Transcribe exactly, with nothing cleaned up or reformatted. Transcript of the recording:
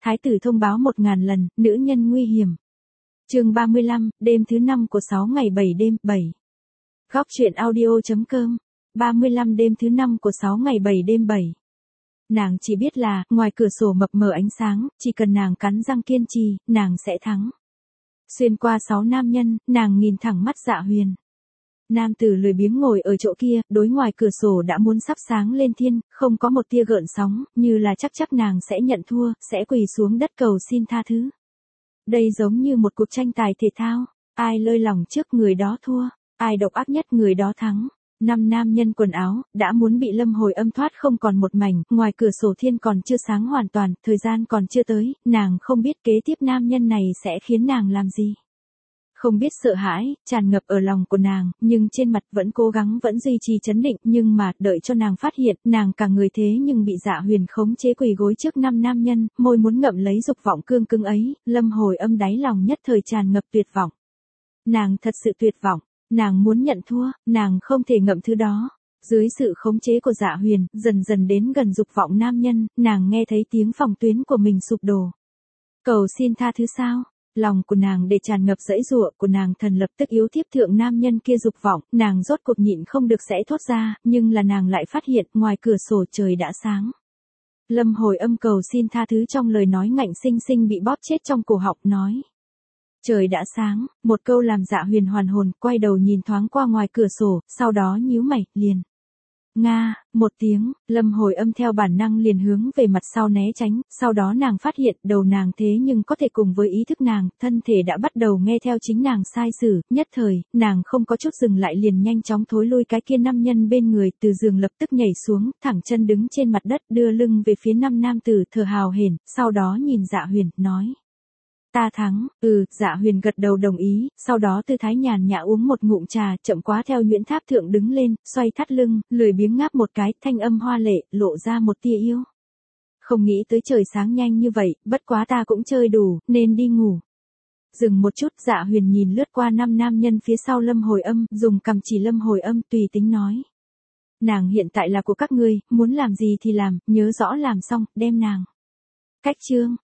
Thái tử thông báo một ngàn lần, nữ nhân nguy hiểm. Chương ba mươi lăm, đêm thứ năm của sáu ngày bảy đêm, bảy. Góc truyện audio.com. ba mươi lăm đêm thứ năm của sáu ngày bảy đêm bảy. Nàng chỉ biết là, ngoài cửa sổ mập mờ ánh sáng, chỉ cần nàng cắn răng kiên trì, nàng sẽ thắng. Xuyên qua sáu nam nhân, nàng nhìn thẳng mắt Dạ Huyền. Nam tử lười biếng ngồi ở chỗ kia, đối ngoài cửa sổ đã muốn sắp sáng lên thiên, không có một tia gợn sóng, như là chắc chắc nàng sẽ nhận thua, sẽ quỳ xuống đất cầu xin tha thứ. Đây giống như một cuộc tranh tài thể thao, ai lơi lòng trước người đó thua, ai độc ác nhất người đó thắng. Năm nam nhân quần áo, đã muốn bị Lâm Hồi Âm thoát không còn một mảnh, ngoài cửa sổ thiên còn chưa sáng hoàn toàn, thời gian còn chưa tới, nàng không biết kế tiếp nam nhân này sẽ khiến nàng làm gì. Không biết sợ hãi, tràn ngập ở lòng của nàng, nhưng trên mặt vẫn cố gắng vẫn duy trì trấn định, nhưng mà, đợi cho nàng phát hiện, nàng cả người thế nhưng bị Dạ Huyền khống chế quỳ gối trước năm nam nhân, môi muốn ngậm lấy dục vọng cương cứng ấy, Lâm Hồi Âm đáy lòng nhất thời tràn ngập tuyệt vọng. Nàng thật sự tuyệt vọng, nàng muốn nhận thua, nàng không thể ngậm thứ đó. Dưới sự khống chế của Dạ Huyền, dần dần đến gần dục vọng nam nhân, nàng nghe thấy tiếng phòng tuyến của mình sụp đổ. Cầu xin tha thứ sao? Lòng của nàng để tràn ngập dãy giụa của nàng thần lập tức yếu thiếp thượng nam nhân kia dục vọng, nàng rốt cuộc nhịn không được sẽ thốt ra, nhưng là nàng lại phát hiện ngoài cửa sổ trời đã sáng. Lâm Hồi Âm cầu xin tha thứ trong lời nói ngạnh sinh sinh bị bóp chết trong cổ họng nói. Trời đã sáng, một câu làm Dạ Huyền hoàn hồn, quay đầu nhìn thoáng qua ngoài cửa sổ, sau đó nhíu mày, liền. Nga, một tiếng, Lâm Hồi Âm theo bản năng liền hướng về mặt sau né tránh, sau đó nàng phát hiện đầu nàng thế nhưng có thể cùng với ý thức nàng, thân thể đã bắt đầu nghe theo chính nàng sai sử, nhất thời, nàng không có chút dừng lại liền nhanh chóng thối lui cái kia năm nhân bên người, từ giường lập tức nhảy xuống, thẳng chân đứng trên mặt đất đưa lưng về phía năm nam tử thở hào hển, sau đó nhìn Dạ Huyền, nói. Ta thắng, ừ, Dạ Huyền gật đầu đồng ý, sau đó tư thái nhàn nhã uống một ngụm trà, chậm quá theo nhuyễn tháp thượng đứng lên, xoay thắt lưng, lười biếng ngáp một cái, thanh âm hoa lệ, lộ ra một tia yêu. Không nghĩ tới trời sáng nhanh như vậy, bất quá ta cũng chơi đủ, nên đi ngủ. Dừng một chút, Dạ Huyền nhìn lướt qua năm nam nhân phía sau Lâm Hồi Âm, dùng cằm chỉ Lâm Hồi Âm tùy tính nói. Nàng hiện tại là của các ngươi, muốn làm gì thì làm, nhớ rõ làm xong, đem nàng. Cách chương,